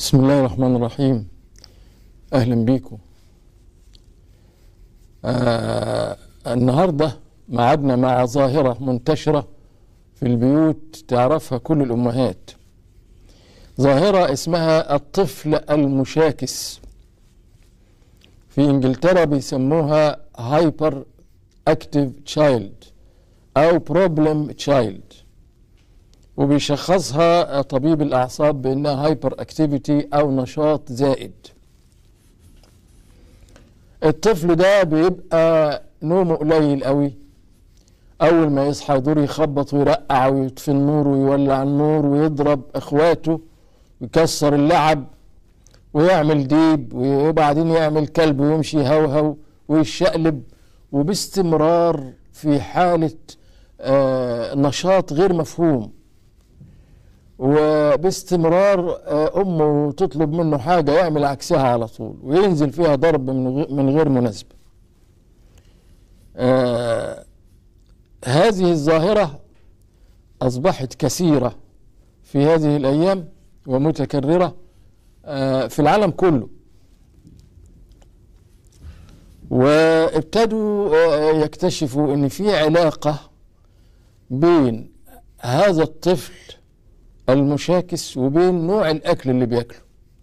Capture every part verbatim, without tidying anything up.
بسم الله الرحمن الرحيم. أهلا بيكم. آه النهاردة معادنا مع ظاهرة منتشرة في البيوت تعرفها كل الأمهات، ظاهرة اسمها الطفل المشاكس. في إنجلترا بيسموها هايبر اكتيف تشايلد أو بروبلم تشايلد، وبيشخصها طبيب الأعصاب بأنها هايبر اكتيفيتي أو نشاط زائد. الطفل ده بيبقى نومه قليل قوي، أول ما يصحى يدور يخبط ويرقع ويطفي النور ويولع النور ويضرب إخواته ويكسر اللعب ويعمل ديب وبعدين يعمل كلب ويمشي يهوهو ويشقلب، وباستمرار في حالة آه نشاط غير مفهوم، وباستمرار أمه تطلب منه حاجة يعمل عكسها على طول وينزل فيها ضرب من غير مناسبة. آه هذه الظاهرة أصبحت كثيرة في هذه الأيام ومتكررة آه في العالم كله، وابتدوا آه يكتشفوا أن في علاقة بين هذا الطفل المشاكس وبين نوع الأكل اللي بيأكله.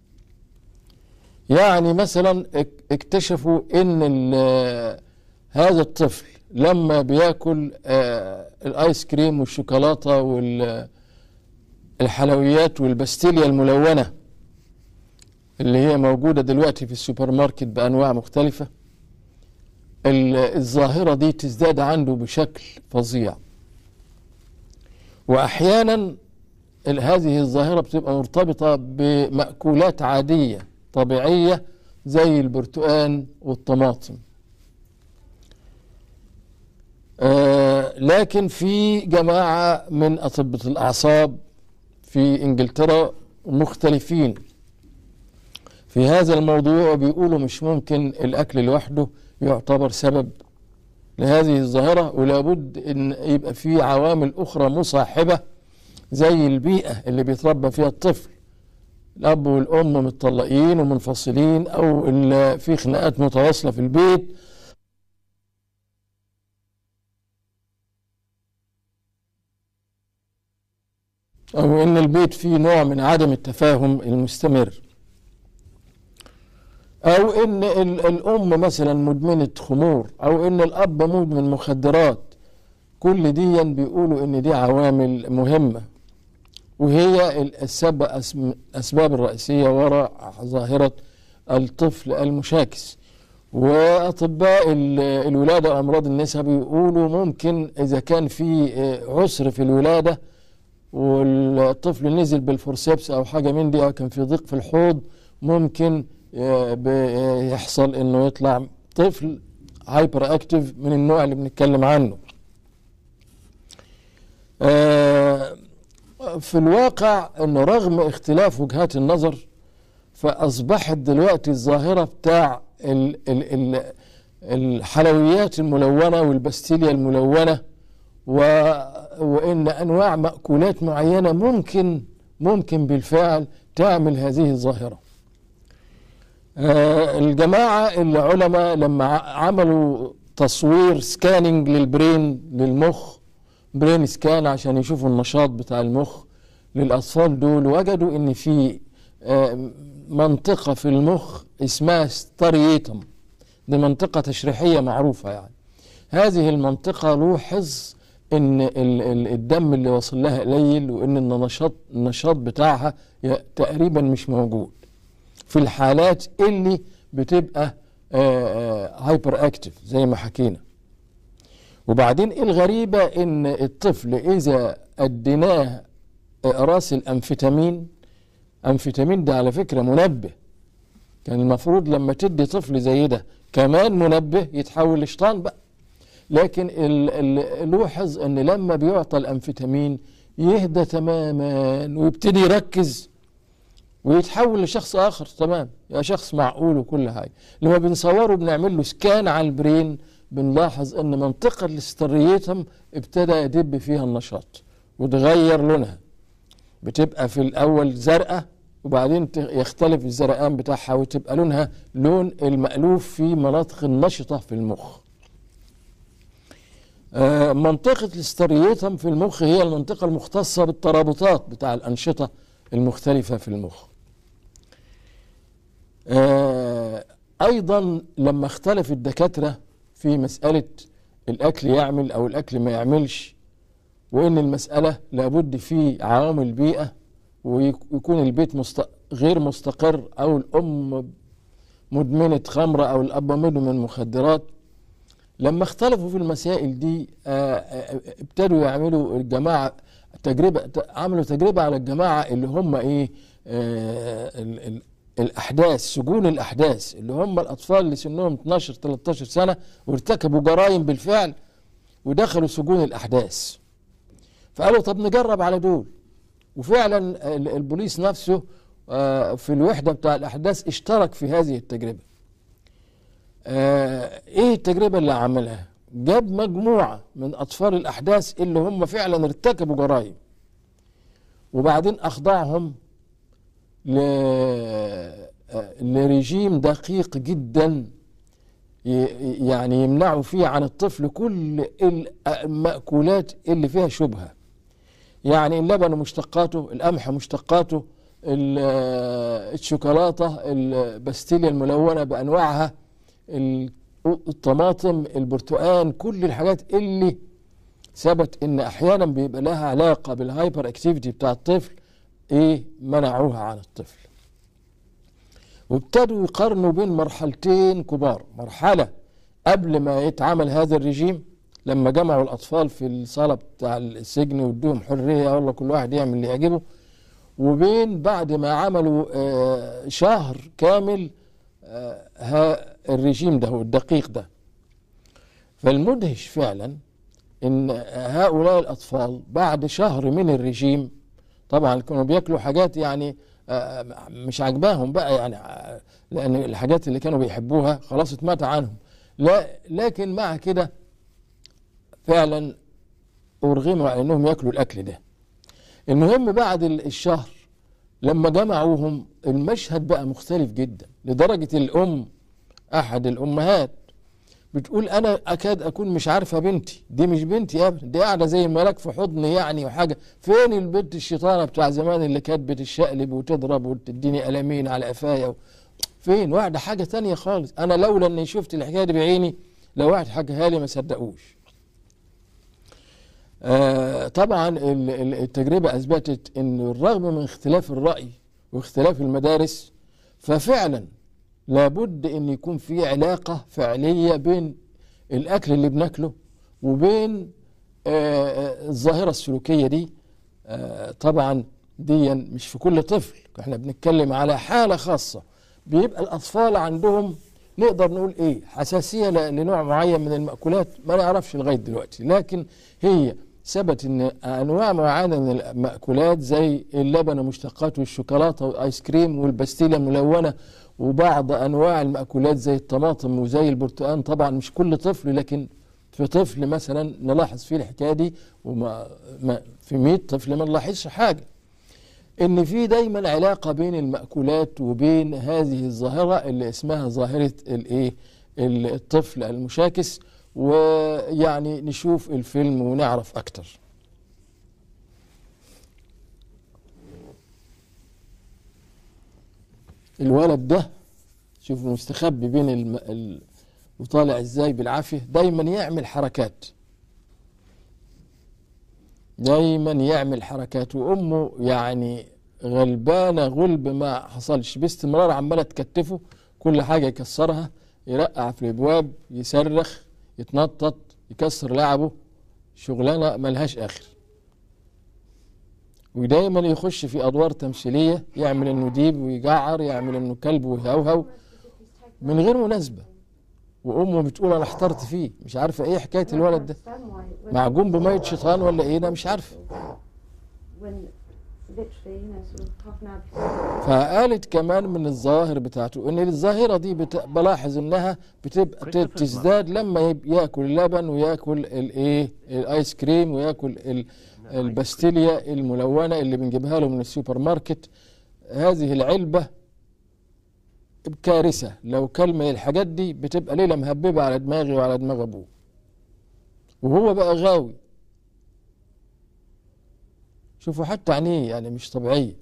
يعني مثلا اكتشفوا ان هذا الطفل لما بيأكل الآيس كريم والشوكولاتة والحلويات والبستيليا الملونة اللي هي موجودة دلوقتي في السوبر ماركت بأنواع مختلفة، الظاهرة دي تزداد عنده بشكل فظيع. وأحيانا هذه الظاهرة بتبقى مرتبطة بمأكولات عادية طبيعية زي البرتقال والطماطم. آه لكن في جماعة من أطباء الأعصاب في إنجلترا مختلفين في هذا الموضوع، بيقولوا مش ممكن الأكل لوحده يعتبر سبب لهذه الظاهرة، ولابد أن يبقى في عوامل أخرى مصاحبة زي البيئة اللي بيتربى فيها الطفل، الأب والأم متطلقين ومنفصلين أو في خناقات متواصلة في البيت، أو إن البيت فيه نوع من عدم التفاهم المستمر، أو إن الأم مثلا مدمنة خمور، أو إن الأب مدمن مخدرات. كل دي بيقولوا إن دي عوامل مهمة، وهي الأسباب الرئيسية وراء ظاهرة الطفل المشاكس. وأطباء الولادة وأمراض النساء بيقولوا ممكن إذا كان في عسر في الولادة والطفل نزل بالفورسيبس أو حاجة من دي، أو كان في ضيق في الحوض، ممكن يحصل إنه يطلع طفل هايبر أكتيف من النوع اللي بنتكلم عنه. آه في الواقع أنه رغم اختلاف وجهات النظر، فأصبحت دلوقتي الظاهرة بتاع ال ال ال الحلويات الملونة والبستيليا الملونة وإن أنواع مأكولات معينة ممكن ممكن بالفعل تعمل هذه الظاهرة. آه الجماعة العلماء لما عملوا تصوير سكاننج للبرين للمخ، برين سكان، عشان يشوفوا النشاط بتاع المخ للأطفال دول، وجدوا ان في منطقة في المخ اسمها ستاريتم، دي منطقة تشريحية معروفة. يعني هذه المنطقة لوحظ ان الدم اللي وصل لها قليل، وان النشاط النشاط بتاعها تقريبا مش موجود في الحالات اللي بتبقى هايبر اكتيف زي ما حكينا. وبعدين الغريبة ان الطفل اذا اديناه اقراص الامفيتامين، امفيتامين ده على فكرة منبه، كان المفروض لما تدي طفل زي ده كمان منبه يتحول لشيطان بقى، لكن لوحظ ان لما بيعطى الامفيتامين يهدى تماما ويبتدي يركز ويتحول لشخص اخر تمام، يا شخص معقول وكل حاجة. لما بنصوره بنعمل له سكان على البرين بنلاحظ ان منطقة الاستريتم ابتدى يدب فيها النشاط وتغير لونها، بتبقى في الاول زرقاء وبعدين يختلف الزرقان بتاعها وتبقى لونها لون المألوف في مناطق النشطة في المخ. آه منطقة الاستريتم في المخ هي المنطقة المختصة بالترابطات بتاع الأنشطة المختلفة في المخ. آه أيضا لما اختلف الدكاترة في مسألة الأكل يعمل أو الأكل ما يعملش، وإن المسألة لابد فيه عوامل بيئة، ويكون البيت مست... غير مستقر، أو الأم مدمنة خمرة أو الأب مدمن مخدرات. لما اختلفوا في المسائل دي ابتدوا يعملوا الجماعة تجربة، عملوا تجربة على الجماعة اللي هم إيه ال... ال... الأحداث، سجون الأحداث، اللي هم الأطفال اللي سنهم اتناشر تلتاشر سنة وارتكبوا جرائم بالفعل ودخلوا سجون الأحداث. فقالوا طب نجرب على دول، وفعلا البوليس نفسه في الوحدة بتاع الأحداث اشترك في هذه التجربة. ايه التجربة اللي عملها؟ جاب مجموعة من أطفال الأحداث اللي هم فعلا ارتكبوا جرائم، وبعدين أخضعهم لرجيم دقيق جدا يعني يمنعوا فيه عن الطفل كل المأكولات اللي فيها شبهة، يعني اللبن ومشتقاته، القمح ومشتقاته، الشوكولاتة، البستيليا الملونة بأنواعها، الطماطم، البرتقال، كل الحاجات اللي ثبت ان احيانا بيبقى لها علاقة بالهايبر اكتيفيتي بتاع الطفل، ايه منعوها عن الطفل. وابتدوا يقارنوا بين مرحلتين كبار، مرحلة قبل ما يتعمل هذا الرجيم لما جمعوا الأطفال في الصالة بتاع السجن وادوهم حرية والله كل واحد يعمل اللي يعجبه، وبين بعد ما عملوا آه شهر كامل آه الرجيم ده والدقيق ده. فالمدهش فعلا ان هؤلاء الأطفال بعد شهر من الرجيم طبعا كانوا بياكلوا حاجات يعني آه مش عجباهم بقى، يعني آه لأن الحاجات اللي كانوا بيحبوها خلاص اتمات عنهم، لا لكن مع كده فعلا أرغموا على أنهم يأكلوا الأكل ده. المهم بعد الشهر لما جمعوهم المشهد بقى مختلف جدا، لدرجة الأم أحد الأمهات بتقول أنا أكاد أكون مش عارفة بنتي، دي مش بنتي يا ابني، دي قاعدة زي الملاك في حضني يعني وحاجة، فين البنت الشيطانة بتاع زمان اللي كانت بتشقلب وتضرب وتديني ألمين على قفايا، فين؟ واحدة حاجة تانية خالص. أنا لولا أني شفت الحكاية دي بعيني لو واحد حكاها لي ما صدقوش. آه طبعا التجربة أثبتت أن الرغم من اختلاف الرأي واختلاف المدارس، ففعلا لابد أن يكون في علاقة فعلية بين الأكل اللي بناكله وبين آه الظاهرة السلوكية دي. آه طبعا دي مش في كل طفل، احنا بنتكلم على حالة خاصة بيبقى الأطفال عندهم نقدر نقول ايه حساسية لنوع معين من المأكولات، ما نعرفش لغاية دلوقتي، لكن هي ثبت ان انواع معينه من المأكولات زي اللبن ومشتقاته والشوكولاته والايس كريم والبستيله الملونه وبعض انواع المأكولات زي الطماطم وزي البرتقال، طبعا مش كل طفل لكن في طفل مثلا نلاحظ فيه الحكايه دي، وما في مية طفل ما نلاحظش حاجه، ان في دايما علاقه بين المأكولات وبين هذه الظاهره اللي اسمها ظاهره الايه الطفل المشاكس. ويعني نشوف الفيلم ونعرف أكتر. الولد ده شوفوا مستخبي بين الم... ال... وطالع ازاي بالعافية، دايما يعمل حركات دايما يعمل حركات وأمه يعني غلبانة غلب ما حصلش، باستمرار عمالة تكتفه، كل حاجة يكسرها، يرقع في الابواب، يصرخ، يتنطط، يكسر لعبه، شغلانه ملهاش اخر. ودايما يخش في ادوار تمثيليه، يعمل انه ديب ويجعر، يعمل انه كلب ويهوهو من غير مناسبه، وامه بتقول انا احترت فيه، مش عارفه ايه حكايه الولد ده، معجون بميه شيطان ولا ايه، انا مش عارفه. فقالت كمان من الظواهر بتاعته ان الظاهره دي بلاحظ انها بتبقى تزداد لما ياكل اللبن وياكل الايه الايس كريم وياكل البستيليا الملونه اللي بنجيبها له من السوبر ماركت. هذه العلبة بكارثة، لو كلمة الحاجات دي بتبقى ليلة مهببة على دماغي وعلى دماغ أبوه، وهو بقى غاوي. شوفوا حتى عينيه يعني مش طبيعية.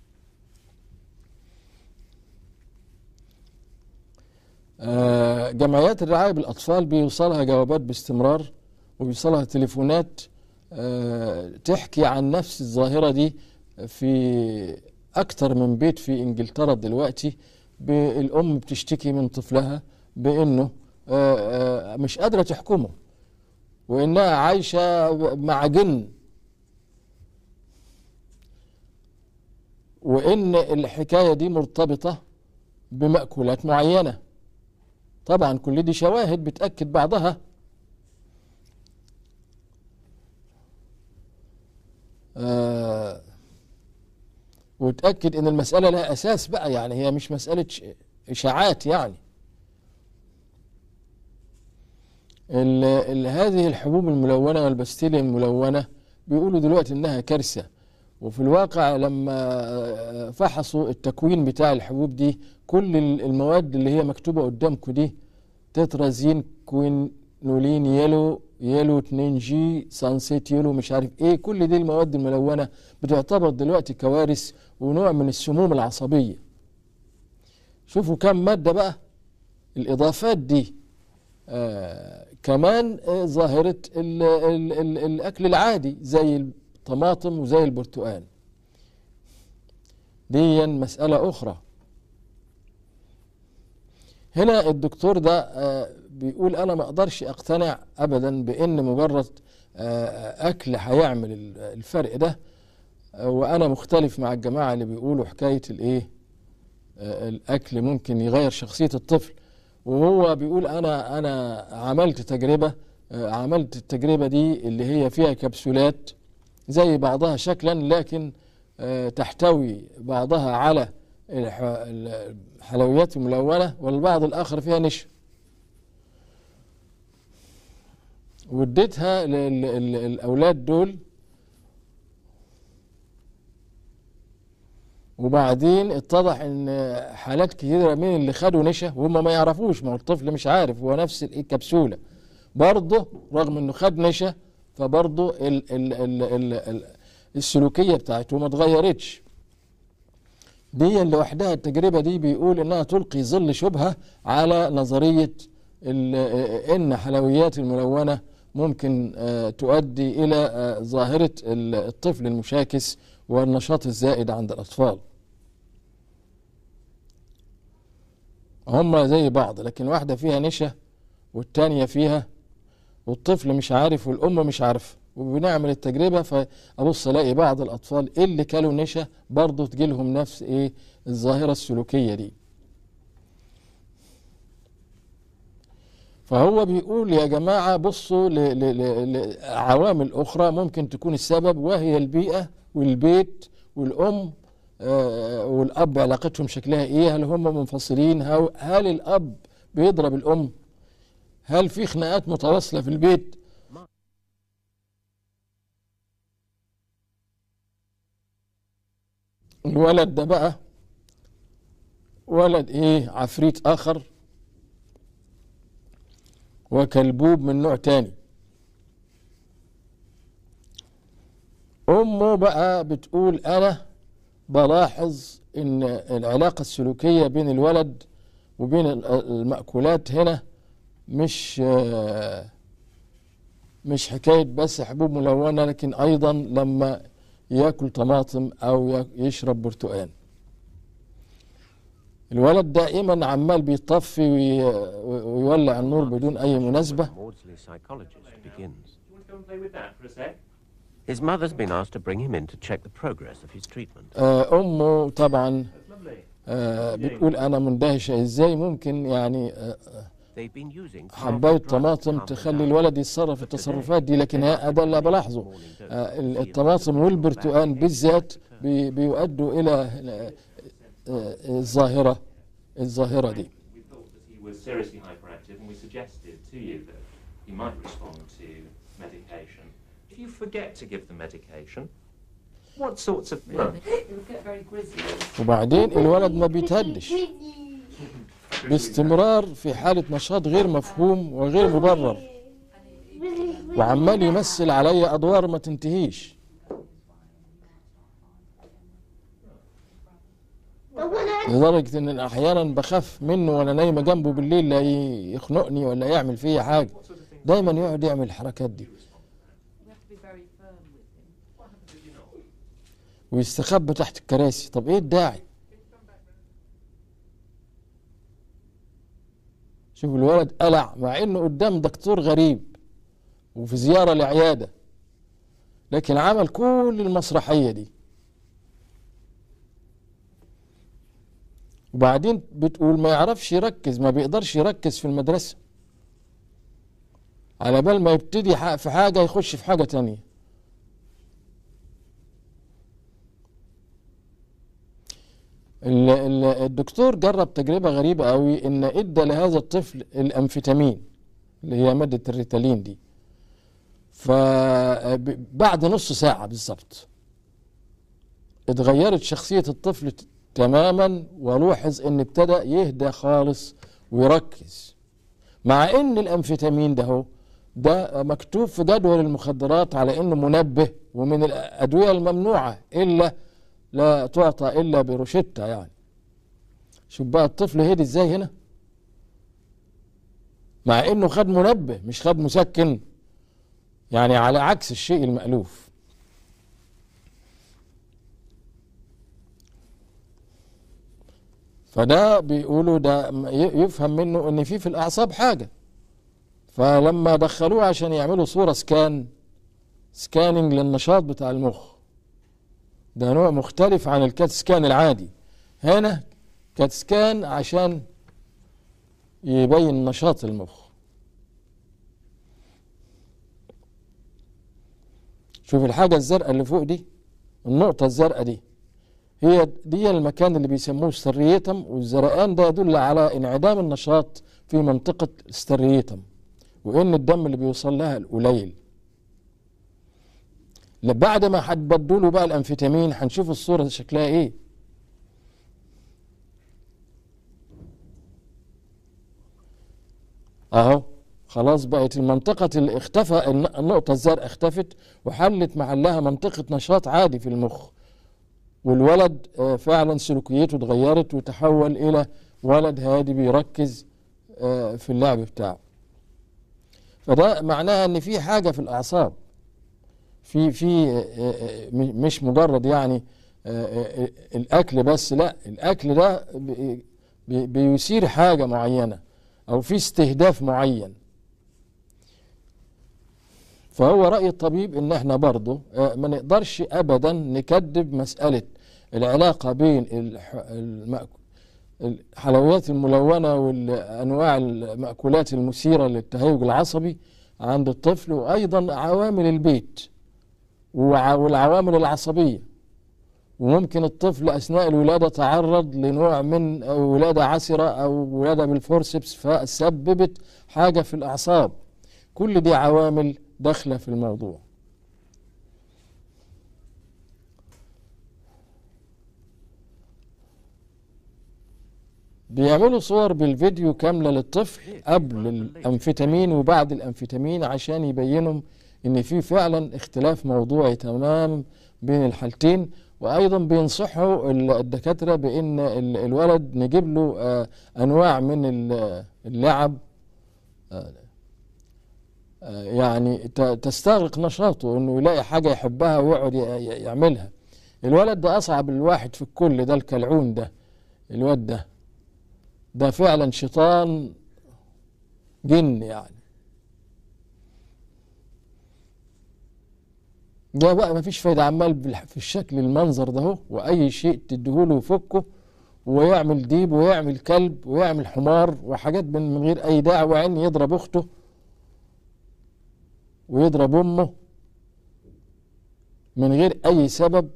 آه جمعيات الرعاية بالأطفال بيوصلها جوابات باستمرار، وبيوصلها تليفونات آه تحكي عن نفس الظاهرة دي في أكتر من بيت في إنجلترا دلوقتي. الأم بتشتكي من طفلها بأنه آه آه مش قادرة تحكمه، وإنها عايشة مع جن، وإن الحكاية دي مرتبطة بمأكولات معينة. طبعا كل دي شواهد بتأكد بعضها. آه وتأكد إن المسألة لها أساس بقى، يعني هي مش مسألة إشاعات. يعني ال ال هذه الحبوب الملونة والبستيليا الملونة بيقولوا دلوقتي إنها كارثة، وفي الواقع لما فحصوا التكوين بتاع الحبوب دي، كل المواد اللي هي مكتوبة قدامكم دي تترازين كوينولين يلو يلو اتنين جي سانسيت يلو مش عارف ايه، كل دي المواد الملونة بتعتبر دلوقتي كوارث ونوع من السموم العصبية. شوفوا كم مادة بقى. الإضافات دي آه كمان آه ظاهرة ال ال ال الأكل العادي زي الطماطم وزي البرتقال، دي مسألة أخرى. هنا الدكتور ده آه بيقول أنا ما أقدرش أقتنع أبدا بأن مجرد آه أكل هيعمل الفرق ده، آه وأنا مختلف مع الجماعة اللي بيقولوا حكاية الإيه آه الأكل ممكن يغير شخصية الطفل. وهو بيقول أنا أنا عملت تجربة آه عملت التجربة دي اللي هي فيها كبسولات زي بعضها شكلا، لكن آه تحتوي بعضها على الحلويات الملونة والبعض الآخر فيها نشا، واديتها للأولاد دول، وبعدين اتضح ان حالات كثيرة من اللي خدوا نشا وهم ما يعرفوش، ما هو الطفل مش عارف، هو نفس الكبسولة برضه رغم انه خد نشا، فبرضه ال ال ال ال ال السلوكية بتاعته ما اتغيرتش. دي لوحدها التجربة دي بيقول انها تلقي ظل شبهة على نظرية ان حلويات الملونة ممكن تؤدي الى ظاهرة الطفل المشاكس والنشاط الزائد عند الاطفال. هم زي بعض، لكن واحدة فيها نشا والتانية فيها، والطفل مش عارف والام مش عارفه. وبنعمل التجربة فأبص ألاقي بعض الأطفال اللي كلوا نشا برضه تجيلهم نفس إيه الظاهرة السلوكية دي. فهو بيقول يا جماعة بصوا لعوامل أخرى ممكن تكون السبب، وهي البيئة والبيت والأم آه والأب علاقتهم شكلها إيه، هل هم منفصلين، هل الأب بيضرب الأم، هل في خناقات متواصلة في البيت. الولد ده بقى ولد ايه عفريت اخر وكلبوب من نوع تاني. امه بقى بتقول انا بلاحظ ان العلاقة السلوكية بين الولد وبين المأكولات هنا مش مش حكاية بس حبوب ملونة، لكن ايضا لما ياكل طماطم او يشرب برتقال الولد دائما عمال بيطفي ويولع النور بدون اي مناسبة. His mother's been asked to bring him in to check the progress of his treatment. امه طبعا بتقول انا مندهشة ازاي ممكن يعني حباية طماطم تخلي الولد يتصرف التصرفات دي، لكن هذا اللي بلاحظه الطماطم والبرتقال بالذات بيؤدوا الى الظاهرة الظاهرة دي. What sorts of... Well, وبعدين الولد ما بيتهدش باستمرار في حالة نشاط غير مفهوم وغير مبرر، وعمال يمثل علي أدوار ما تنتهيش. لدرجة إن أحيانا بخاف منه وأنا نايمة جنبه بالليل لا يخنقني ولا يعمل فيا حاجة، دايما يقعد يعمل الحركات دي ويستخبى تحت الكراسي. طب إيه الداعي؟ شوف الولد قلع مع إنه قدام دكتور غريب وفي زيارة لعيادة، لكن عمل كل المسرحية دي. وبعدين بتقول ما يعرفش يركز، ما بيقدرش يركز في المدرسة، على بال ما يبتدي في حاجة يخش في حاجة تانية. الدكتور جرب تجربة غريبة قوي، ان ادى لهذا الطفل الامفيتامين اللي هي مادة الريتالين دي، فبعد نص ساعة بالظبط اتغيرت شخصية الطفل تماما، ولاحظ ان ابتدى يهدى خالص ويركز، مع ان الامفيتامين ده هو ده مكتوب في جدول المخدرات على انه منبه ومن الادوية الممنوعة الا لا تعطى الا بروشتة. يعني شوف بقى الطفل هدي ازاي هنا، مع انه خد منبه مش خد مسكن، يعني على عكس الشيء المألوف. فده بيقولوا ده يفهم منه ان في في الاعصاب حاجة، فلما دخلوه عشان يعملوا صورة سكان سكاننج للنشاط بتاع المخ، ده نوع مختلف عن الكات سكان العادي. هنا كات سكان عشان يبين نشاط المخ. شوف الحاجة الزرقاء اللي فوق دي، النقطة الزرقاء دي هي دي المكان اللي بيسموه ستريتم، والزرقان ده يدل على انعدام النشاط في منطقة ستريتم، وإن الدم اللي بيوصل لها القليل. بعد ما هتبدلوا له بقى الأنفيتامين هنشوف الصورة شكلها إيه. أهو خلاص بقت المنطقة اللي اختفى النقطة الزرقاء اختفت وحلت محلها منطقة نشاط عادي في المخ، والولد فعلا سلوكيته اتغيرت وتحول إلى ولد هادي بيركز في اللعب بتاعه. فده معناها ان في حاجة في الأعصاب، في في مش مجرد يعني الأكل بس، لا، الأكل ده بيثير حاجة معينة أو في استهداف معين. فهو رأي الطبيب ان احنا برضه ما نقدرش ابدا نكذب مسألة العلاقة بين الحلويات الملونة والأنواع المأكولات المثيرة للتهيج العصبي عند الطفل، وأيضا عوامل البيت والعوامل العصبية. وممكن الطفل أثناء الولادة تعرض لنوع من ولادة عسرة أو ولادة بالفورسبس فسببت حاجة في الأعصاب. كل دي عوامل داخلة في الموضوع. بيعملوا صور بالفيديو كاملة للطفل قبل الأنفيتامين وبعد الأنفيتامين عشان يبينهم إن في فعلا اختلاف موضوعي تمام بين الحالتين. وأيضا بينصحوا الدكاترة بأن الولد نجيب له أنواع من اللعب يعني تستغرق نشاطه، إنه يلاقي حاجة يحبها ويقعد يعملها. الولد ده أصعب الواحد في الكل، ده الكلعون ده، الواد ده ده فعلا شيطان جن يعني. ده بقى مفيش فايدة، عمال في الشكل المنظر ده هو، وأي شيء تديهوله يفكه ويعمل ديب ويعمل كلب ويعمل حمار وحاجات من غير أي داعي، وعين يضرب أخته ويضرب أمه من غير أي سبب.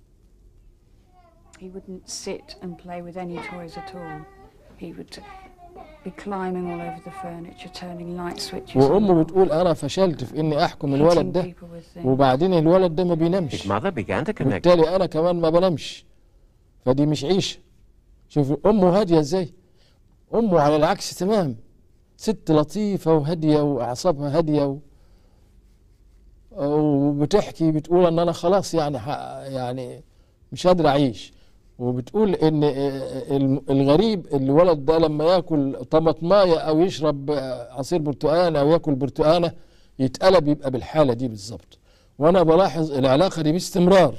He wouldn't sit and play with any toys at all. He would be climbing all over the furniture, turning light switches وامه on, بتقول انا فشلت في اني احكم الولد hitting ده، people with things. وبعدين الولد ده ما His بينامش، mother began to connect. وبالتالي انا كمان ما بنامش، فدي مش عيشه. شوف امه هاديه ازاي، امه على العكس تمام، ست لطيفه وهاديه واعصابها هاديه و... وبتحكي بتقول ان انا خلاص يعني ح... يعني مش قادر اعيش، وبتقول ان الغريب الولد ده لما ياكل طماطمايه او يشرب عصير برتقانه او ياكل برتقانه يتقلب، يبقى بالحاله دي بالظبط. وانا بلاحظ العلاقه دي باستمرار.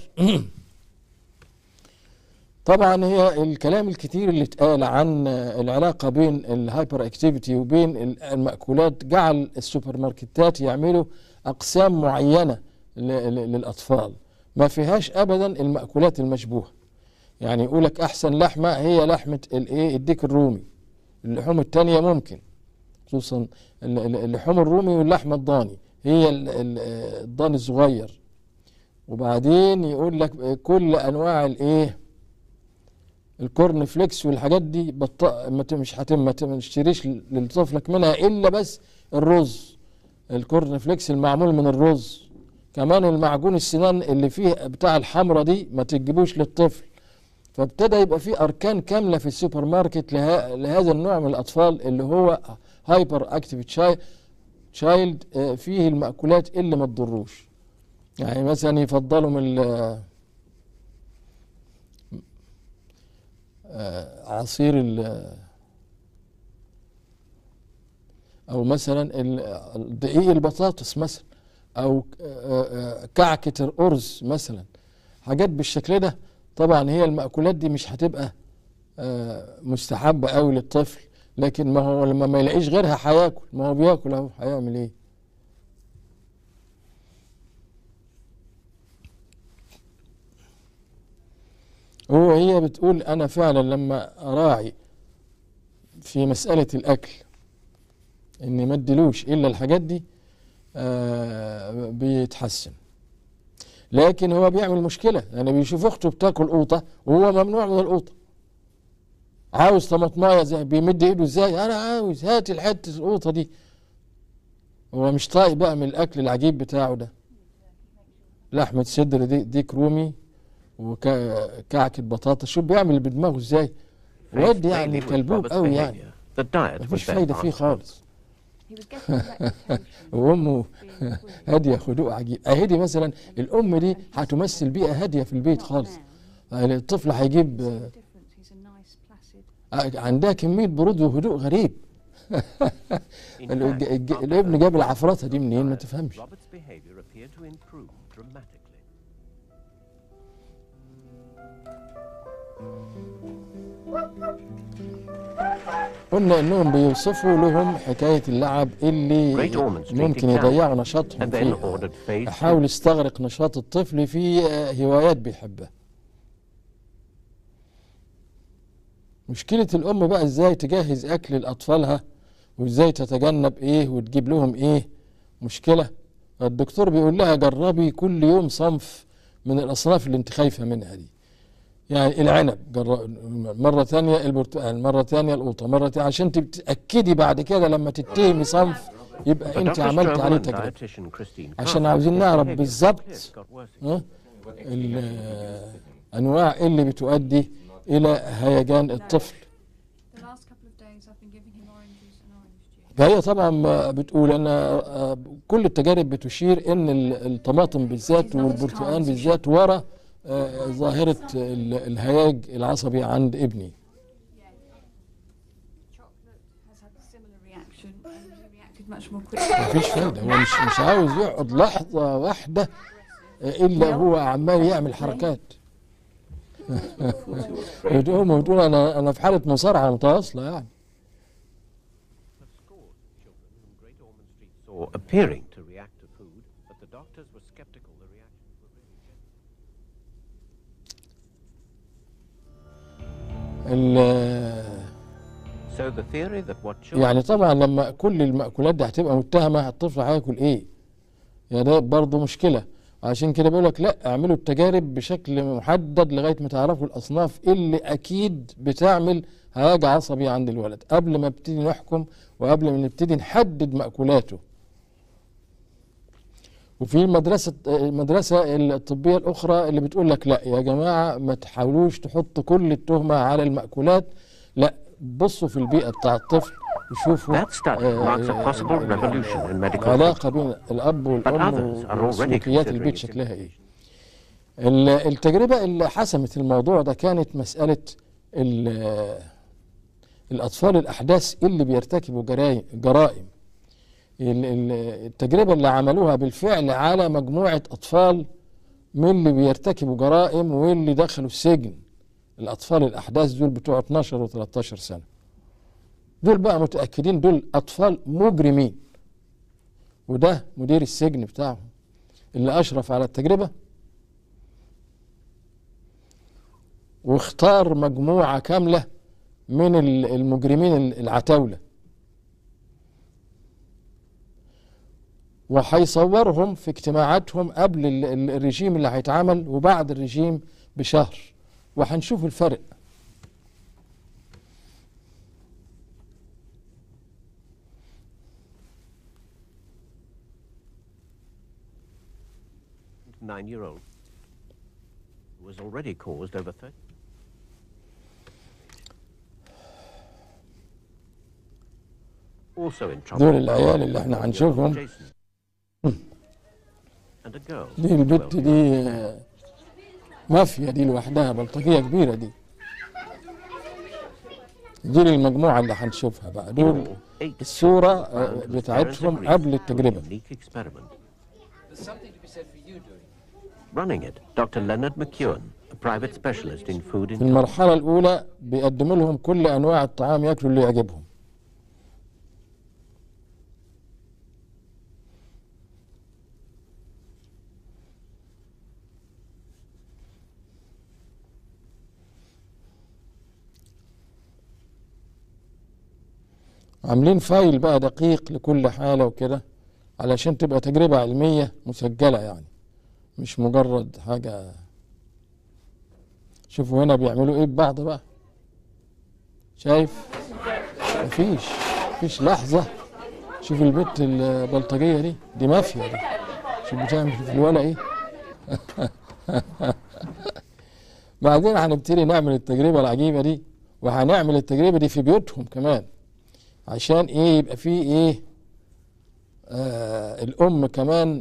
طبعا هي الكلام الكتير اللي اتقال عن العلاقه بين الهايبر اكتيفيتي وبين المأكولات جعل السوبر ماركتات يعملوا اقسام معينه للاطفال ما فيهاش ابدا المأكولات المشبوهه. يعني يقولك احسن لحمه هي لحمه الايه الديك الرومي، اللحوم التانية ممكن، خصوصا اللحوم الرومي واللحمه الضاني هي الضاني الصغير. وبعدين يقول لك كل انواع الايه الكورن فليكس والحاجات دي بط... مش هتم ما تشتريش لطفلك منها الا بس الرز، الكورن فليكس المعمول من الرز. كمان المعجون السنان اللي فيه بتاع الحمرة دي ما تجيبوش للطفل. فابتدى يبقى فيه اركان كامله في السوبر ماركت له... لهذا النوع من الاطفال اللي هو هايبر اكتيف تشايلد، فيه المأكولات اللي ما تضروش. يعني مثلا يفضلوا من عصير او مثلا دقيق البطاطس مثلا، او كعكة الارز مثلا، حاجات بالشكل ده. طبعا هي المأكولات دي مش هتبقى مستحبة قوي للطفل، لكن ما هو لما ما يلاقيش غيرها هياكل، ما هو بياكل اهو، هيعمل ايه؟ هو هي بتقول انا فعلا لما اراعي في مسألة الاكل اني ما اديلوش الا الحاجات دي آه بيتحسن. لكن هو بيعمل مشكلة، يعني بيشوف اخته بتاكل قوطة وهو ممنوع من القوطة، عاوز طماطمايه زي بيمد ايده ازاي، انا عاوز هات الحته القوطه دي. هو مش طايق بقى من الاكل العجيب بتاعه ده، لحمه صدر دي ديك رومي وكعكه بطاطا. شوف بيعمل بدماغه ازاي، واد يعني كلبوب قوي يعني، مفيش فايده فيه خالص. وامه هاديه خدوء عجيب. اهدي مثلا الام دي هتمثل بيئه هاديه في البيت خالص، الطفل هيجيب عندها كميه برود وهدوء غريب. الابن جاب العفرطه دي منين ما تفهمش. قلنا انهم بيوصفوا لهم حكايه اللعب اللي ممكن يضيعوا نشاطهم فيه، حاول يستغرق نشاط الطفل في هوايات بيحبها. مشكله الام بقى ازاي تجهز اكل لاطفالها وازاي تتجنب ايه وتجيب لهم ايه، مشكله. الدكتور بيقول لها جربي كل يوم صنف من الاصناف اللي انت خايفه منها دي، يعني العنب مرة ثانية، البرتقال مرة ثانية، القوطة مرة ثانية، عشان تتأكدي بعد كده لما تتهمي صنف يبقى انت عملت عليه تجربة. عشان عاوزين نعرف بالظبط الأنواع اللي بتؤدي إلى هيجان الطفل. فهي طبعا بتقول أن كل التجارب بتشير أن الطماطم بالذات والبرتقال بالذات ورا آه ظاهرة الهياج العصبي عند ابني. مفيش فايدة، هو مش مش عاوز يقعد لحظة واحدة إلا هو عمال يعمل حركات. بتقوم بتقول أنا أنا في حالة مصارعة متواصلة يعني. يعني طبعا لما كل المأكولات دي هتبقى متهمة، الطفل هياكل ايه؟ يعني ده برضه مشكلة. عشان كده بيقول لك لا، اعملوا التجارب بشكل محدد لغاية ما تعرفوا الأصناف اللي أكيد بتعمل هيجي عصبي عند الولد قبل ما نبتدي نحكم وقبل ما نبتدي نحدد مأكولاته. وفي المدرسة المدرسة الطبية الأخرى اللي بتقول لك لا يا جماعة ما تحاولوش تحطوا كل التهمة على المأكولات، لا بصوا في البيئة بتاع الطفل وشوفوا العلاقة بين الأب والأم وسلوكيات البيت شكلها إيه. التجربة اللي حسمت الموضوع ده كانت مسألة الأطفال الأحداث اللي بيرتكبوا جرائم. التجربة اللي عملوها بالفعل على مجموعة أطفال من اللي بيرتكبوا جرائم واللي دخلوا السجن. الأطفال الأحداث دول بتوع اتناشر و تلتاشر سنة، دول بقى متأكدين دول أطفال مجرمين. وده مدير السجن بتاعهم اللي أشرف على التجربة، واختار مجموعة كاملة من المجرمين العتاولة، وهيصورهم في اجتماعاتهم قبل الرجيم اللي هيتعمل وبعد الرجيم بشهر، وهنشوف الفرق. nine-year-old was already caused over thirty. Also in trouble. دول العيال اللي احنا هنشوفهم. دي البت دي مافيا دي لوحدها، بلطجية كبيرة دي. دي المجموعة اللي هنشوفها بقى، دول الصورة بتاعتهم قبل التجربة. Running it, Doctor Leonard McEwen, a private specialist in food. في المرحلة الأولى بيقدموا لهم كل أنواع الطعام ياكلوا اللي يعجبهم. عاملين فايل بقى دقيق لكل حالة وكده علشان تبقى تجربة علمية مسجلة، يعني مش مجرد حاجة. شوفوا هنا بيعملوا ايه ببعض بقى، شايف؟ مفيش مفيش لحظة. شوف البت البلطجية دي، دي مافيا دي. شوف بتعمل في الولا ايه. بعدين هنبتدي نعمل التجربة العجيبة دي، وهنعمل التجربة دي في بيوتهم كمان، عشان ايه؟ يبقى فيه ايه؟ آه الام كمان،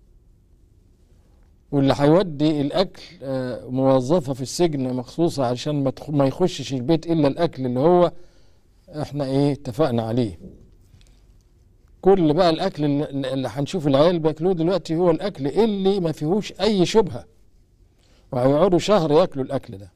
واللي هيودي الاكل آه موظفه في السجن مخصوصه عشان ما ما يخشش البيت الا الاكل اللي هو احنا ايه اتفقنا عليه. كل بقى الاكل اللي هنشوف العيال بياكلوه دلوقتي هو الاكل اللي ما فيهوش اي شبهه، وهيقعدوا شهر ياكلوا الاكل ده.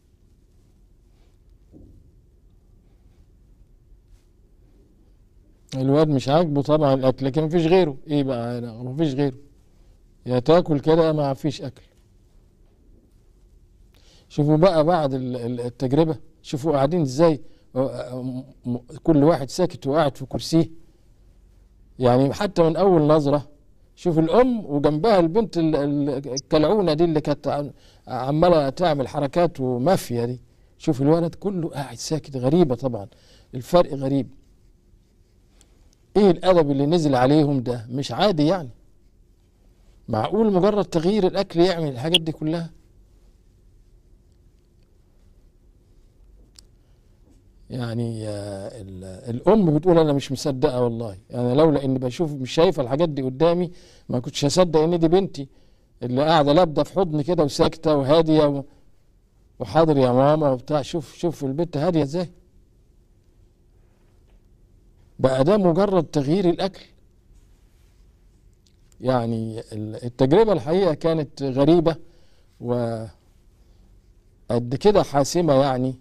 الواد مش عاجبه طبعا الاكل، لكن مفيش غيره. ايه بقى؟ مفيش غيره، يا تاكل كده ما فيش اكل. شوفوا بقى بعد التجربة، شوفوا قاعدين ازاي، كل واحد ساكت وقاعد في كرسيه. يعني حتى من اول نظرة شوف الام وجنبها البنت الكلعونة دي اللي كانت عمالة تعمل حركات ومافيا دي. شوف الولد كله قاعد ساكت. غريبة طبعا، الفرق غريب. ايه الادب اللي نزل عليهم ده؟ مش عادي يعني. معقول مجرد تغيير الاكل يعمل الحاجات دي كلها؟ يعني الام بتقول انا مش مصدقه والله، يعني لولا اني بشوف مش شايفه الحاجات دي قدامي ما كنتش هصدق ان دي بنتي اللي قاعده لابده في حضني كده وساكته وهاديه وحاضر يا ماما وبتاع. شوف شوف البنت هاديه ازاي. بقى ده مجرد تغيير الاكل. يعني التجربه الحقيقه كانت غريبه وقد كده حاسمه يعني.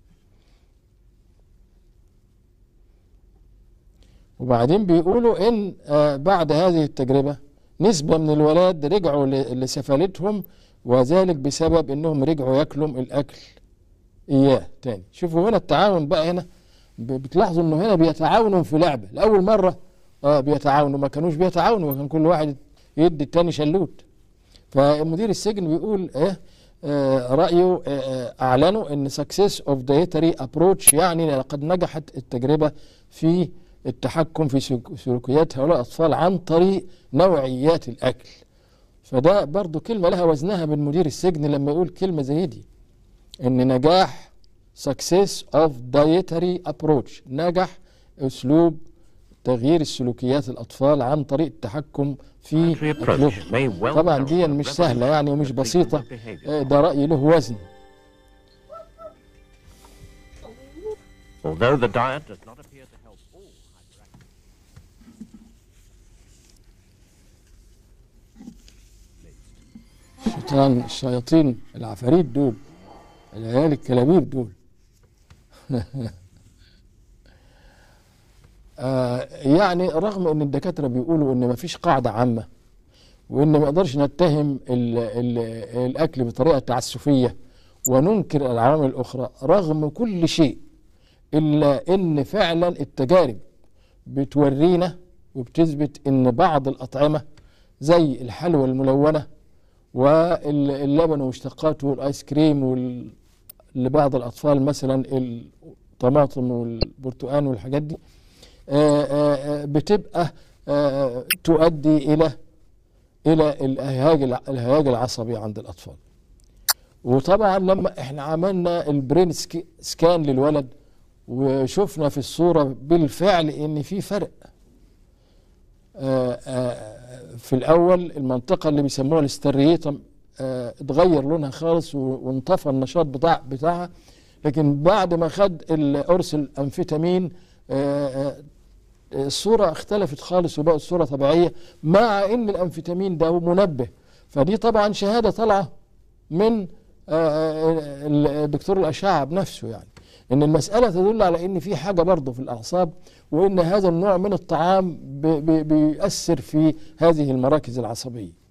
وبعدين بيقولوا ان بعد هذه التجربه نسبه من الولاد رجعوا لسفالتهم، وذلك بسبب انهم رجعوا ياكلوا الاكل اياه تاني. شوفوا هنا التعاون بقى، هنا بتلاحظوا انه هنا بيتعاونوا في لعبه. لاول مره اه بيتعاونوا، ما كانوش بيتعاونوا، وكان كل واحد يدي التاني شلوت. فمدير السجن بيقول ايه آه رأيه آه أعلنوا أن success of dietary approach يعني لقد نجحت التجربة في التحكم في سلوكيات هؤلاء الأطفال عن طريق نوعيات الأكل. فده برضو كلمة لها وزنها من مدير السجن لما يقول كلمة زي دي، أن نجاح success of dietary approach، نجح أسلوب تغيير السلوكيات الأطفال عن طريق التحكم في أكلهم. طبعا دي مش سهلة يعني ومش بسيطة، ده رأي له وزن. Although the diet does not appear to help all hyperactive. الشيطان الشياطين العفاريت دول، العيال الكلابيب دول آه يعني رغم ان الدكاترة بيقولوا ان مفيش قاعدة عامة وان ما نقدرش نتهم ال ال الاكل بطريقة تعسفية وننكر العوامل الاخرى، رغم كل شيء الا ان فعلا التجارب بتورينا وبتثبت ان بعض الاطعمة زي الحلوى الملونة واللبن ومشتقاته والايس كريم لبعض الاطفال مثلا الطماطم والبرتقال والحاجات دي آآ آآ بتبقى آآ تؤدي الى الى الهياج الهياج العصبي عند الاطفال. وطبعا لما احنا عملنا البرين سكان للولد وشفنا في الصورة بالفعل ان في فرق في الاول المنطقة اللي بيسموها الاستريتم اتغير لونها خالص وانطفى النشاط بتاع بتاعها، لكن بعد ما خد القرص الامفيتامين الصورة اختلفت خالص وبقت الصورة طبيعية، مع ان الامفيتامين ده منبه. فدي طبعا شهادة طالعة من الدكتور الأشعة بنفسه، يعني ان المسألة تدل على ان في حاجة برضه في الاعصاب، وان هذا النوع من الطعام بيؤثر في هذه المراكز العصبية.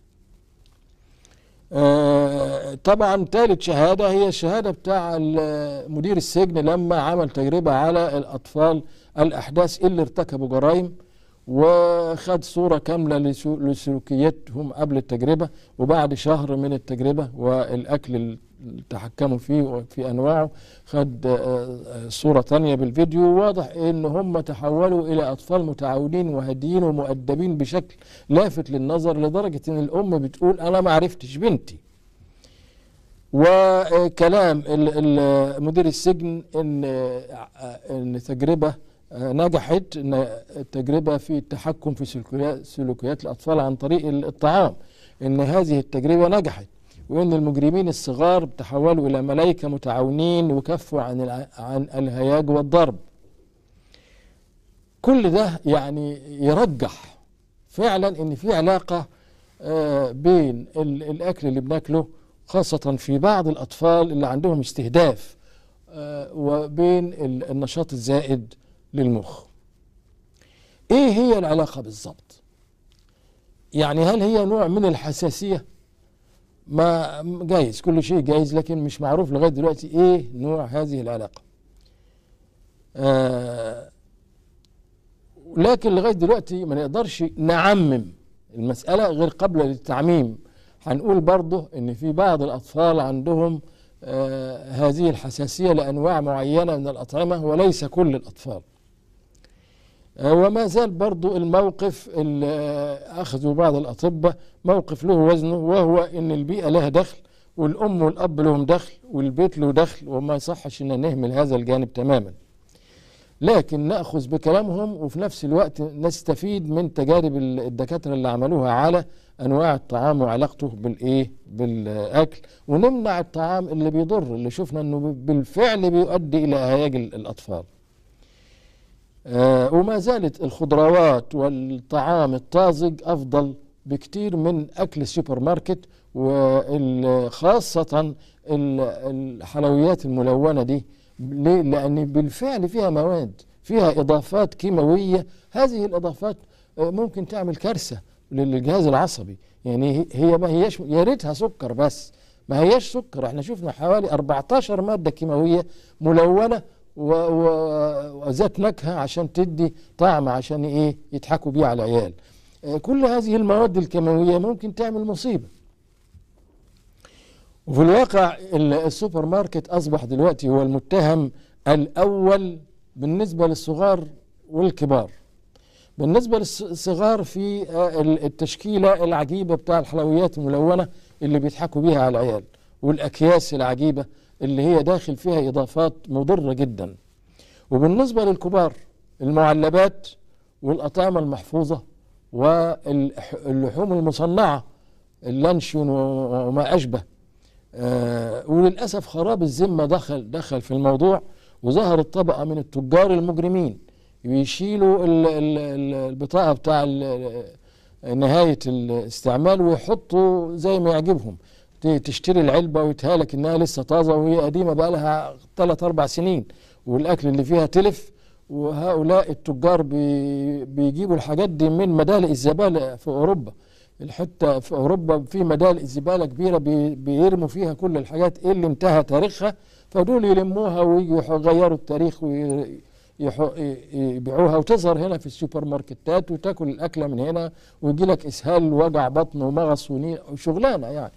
آه طبعا ثالث شهادة هي الشهادة بتاع مدير السجن لما عمل تجربة على الأطفال الأحداث اللي ارتكبوا جرائم، وخد صورة كاملة لسلوكياتهم قبل التجربة وبعد شهر من التجربة والأكل اللي تحكموا فيه وفي أنواعه. خد آه صورة تانية بالفيديو، واضح إن هم تحولوا إلى أطفال متعاونين وهاديين ومؤدبين بشكل لافت للنظر، لدرجة إن الأم بتقول أنا ما عرفتش بنتي. وكلام مدير السجن إن إن تجربة نجحت، إن التجربة في التحكم في سلوكيات الأطفال عن طريق الطعام، إن هذه التجربة نجحت، وإن المجرمين الصغار تحولوا إلى ملائكة متعاونين وكفوا عن عن الهياج والضرب. كل ده يعني يرجح فعلا إن في علاقة بين الأكل اللي بناكله خاصة في بعض الأطفال اللي عندهم استهداف وبين النشاط الزائد للمخ. إيه هي العلاقة بالضبط؟ يعني هل هي نوع من الحساسية؟ ما جايز، كل شيء جايز، لكن مش معروف لغاية دلوقتي ايه نوع هذه العلاقة. آه لكن لغاية دلوقتي ما نقدرش نعمم المسألة غير قبل التعميم. هنقول برضه ان في بعض الأطفال عندهم آه هذه الحساسية لأنواع معينة من الأطعمة وليس كل الأطفال. وما زال برضو الموقف اللي أخذوا بعض الأطباء موقف له وزنه، وهو أن البيئة لها دخل والأم والأب لهم دخل والبيت له دخل، وما يصحش أن نهمل هذا الجانب تماما. لكن نأخذ بكلامهم وفي نفس الوقت نستفيد من تجارب الدكاترة اللي عملوها على أنواع الطعام وعلاقته بالإيه بالأكل، ونمنع الطعام اللي بيضر، اللي شفنا أنه بالفعل بيؤدي إلى هياج الأطفال. آه وما زالت الخضروات والطعام الطازج أفضل بكتير من أكل السوبر ماركت، وخاصة الحلويات الملونة دي. ليه؟ لأن بالفعل فيها مواد، فيها إضافات كيماوية، هذه الإضافات آه ممكن تعمل كارثة للجهاز العصبي. يعني هي ما هيش، يا ريتها سكر بس ما هيش سكر. احنا شفنا حوالي أربعتاشر مادة كيماوية ملونة وذات نكهة عشان تدي طعم، عشان ايه يضحكوا بيه على العيال. كل هذه المواد الكيماوية ممكن تعمل مصيبة. وفي الواقع السوبر ماركت أصبح دلوقتي هو المتهم الأول بالنسبة للصغار والكبار. بالنسبة للصغار في التشكيلة العجيبة بتاع الحلويات الملونة اللي بيضحكوا بيها على العيال، والأكياس العجيبة اللي هي داخل فيها إضافات مضرة جدا. وبالنسبة للكبار المعلبات والأطعمة المحفوظة واللحوم المصنعة، اللانشون وما أشبه. آه وللأسف خراب الذمة دخل دخل في الموضوع، وظهرت طبقة من التجار المجرمين يشيلوا ال ال البطاقة بتاع نهاية الاستعمال ويحطوا زي ما يعجبهم. تشتري العلبة ويتهالك إنها لسه طازة وهي قديمة بقى لها ثلاث أربع سنين، والأكل اللي فيها تلف. وهؤلاء التجار بي بيجيبوا الحاجات دي من مدالق الزبالة في أوروبا. الحتة في أوروبا في مدالق الزبالة كبيرة بي بيرموا فيها كل الحاجات اللي انتهى تاريخها، فدول يلموها ويجوا يغيروا التاريخ ويبيعوها وتظهر هنا في السوبر ماركتات، وتاكل الأكلة من هنا ويجي لك إسهال ووجع بطن ومغص وشغلانة يعني.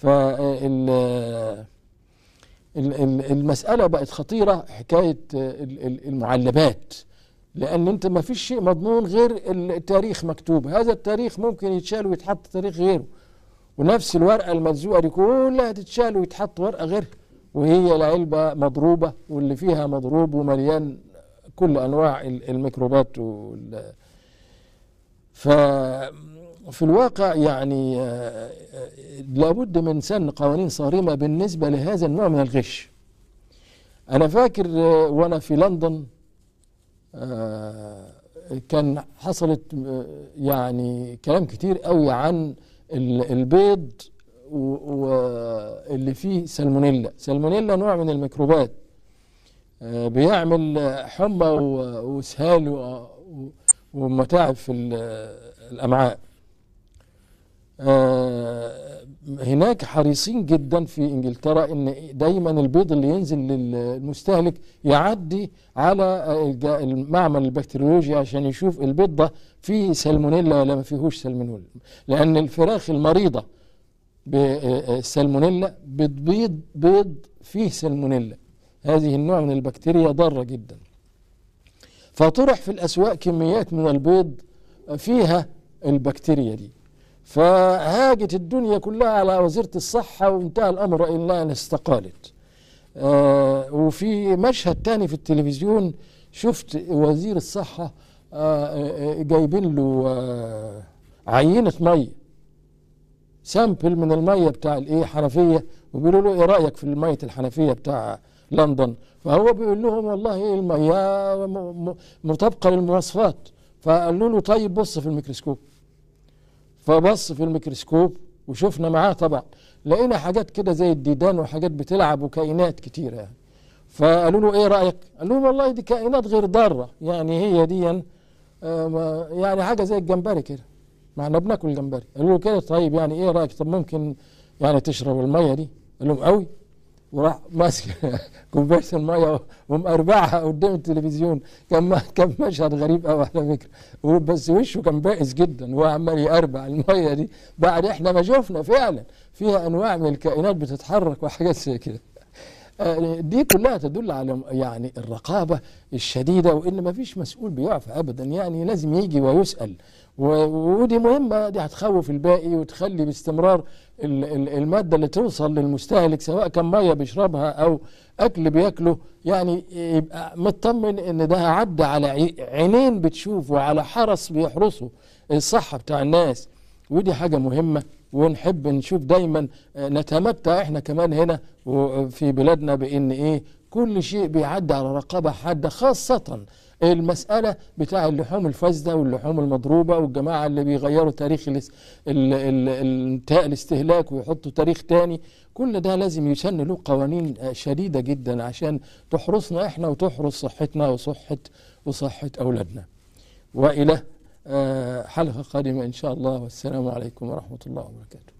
فال المسألة بقت خطيرة، حكاية المعلبات، لأن أنت ما فيش شيء مضمون غير التاريخ مكتوب. هذا التاريخ ممكن يتشال ويتحط تاريخ غيره، ونفس الورقة الملزوقة دي كلها تتشال ويتحط ورقة غيرها، وهي العلبة مضروبة واللي فيها مضروب ومليان كل أنواع الميكروبات. ففي الواقع يعني لابد من سن قوانين صارمة بالنسبة لهذا النوع من الغش. أنا فاكر وأنا في لندن كان حصلت يعني كلام كتير قوي عن البيض واللي فيه سالمونيلا. سالمونيلا نوع من الميكروبات بيعمل حمى واسهال ومتاعب في الأمعاء. هناك حريصين جدا في انجلترا ان دايما البيض اللي ينزل للمستهلك يعدي على المعمل البكتيريولوجي عشان يشوف البيض ده فيه سالمونيلا ولا ما فيهوش سالمونيلا، لان الفراخ المريضه بالسالمونيلا بتبيض بيض فيه سالمونيلا. هذه النوع من البكتيريا ضاره جدا. فطرح في الاسواق كميات من البيض فيها البكتيريا دي، فهاجت الدنيا كلها على وزيرة الصحة، وانتهى الأمر إلا استقالت. آه وفي مشهد تاني في التلفزيون شفت وزير الصحة آه جايبين له آه عينة مية، سامبل من المية بتاع الايه حنفية، وبيقولوا له ايه رأيك في المية الحنفية بتاع لندن؟ فهو بيقول لهم والله المية مطابقة للمواصفات. فقالوا له طيب بص في الميكروسكوب. فبص في الميكروسكوب وشفنا معاه طبعا، لقينا حاجات كده زي الديدان وحاجات بتلعب وكائنات كتيرة يعني. فقالوا له ايه رأيك؟ قال لهم والله دي كائنات غير ضارة، يعني هي دي آه يعني حاجة زي الجمبري كده، ما احنا بناكل الجمبري. قالوا له كده طيب يعني ايه رأيك؟ طب ممكن يعني تشرب المية دي؟ قال لهم قوي، وراح ماسك كوبايه الميه ومقربعها قدام التلفزيون. كان كان مشهد غريب قوي على فكره، بس وشه كان بائس جدا وهو عمال يقربع الميه دي بعد احنا ما شفنا فعلا فيها انواع من الكائنات بتتحرك وحاجات زي كده. دي كلها تدل على يعني الرقابه الشديده، وان ما فيش مسؤول بيعفى ابدا، يعني لازم يجي ويسال. ودي مهمة، دي هتخوف الباقي وتخلي باستمرار المادة اللي توصل للمستهلك سواء كان مية بيشربها أو أكل بياكله، يعني يبقى مطمن إن ده عدى على عينين بتشوف وعلى حرس بيحرسوا الصحة بتاع الناس. ودي حاجة مهمة، ونحب نشوف دايما نتمتع احنا كمان هنا في بلادنا بإن إيه كل شيء بيعدي على رقابة حادة، خاصة المسألة بتاع اللحوم الفاسدة واللحوم المضروبة والجماعة اللي بيغيروا تاريخ انتهاء الاستهلاك ويحطوا تاريخ تاني. كل ده لازم يسن له قوانين شديدة جدا عشان تحرسنا احنا وتحرس صحتنا وصحة وصحة أولادنا. وإلى حلقة قادمة إن شاء الله، والسلام عليكم ورحمة الله وبركاته.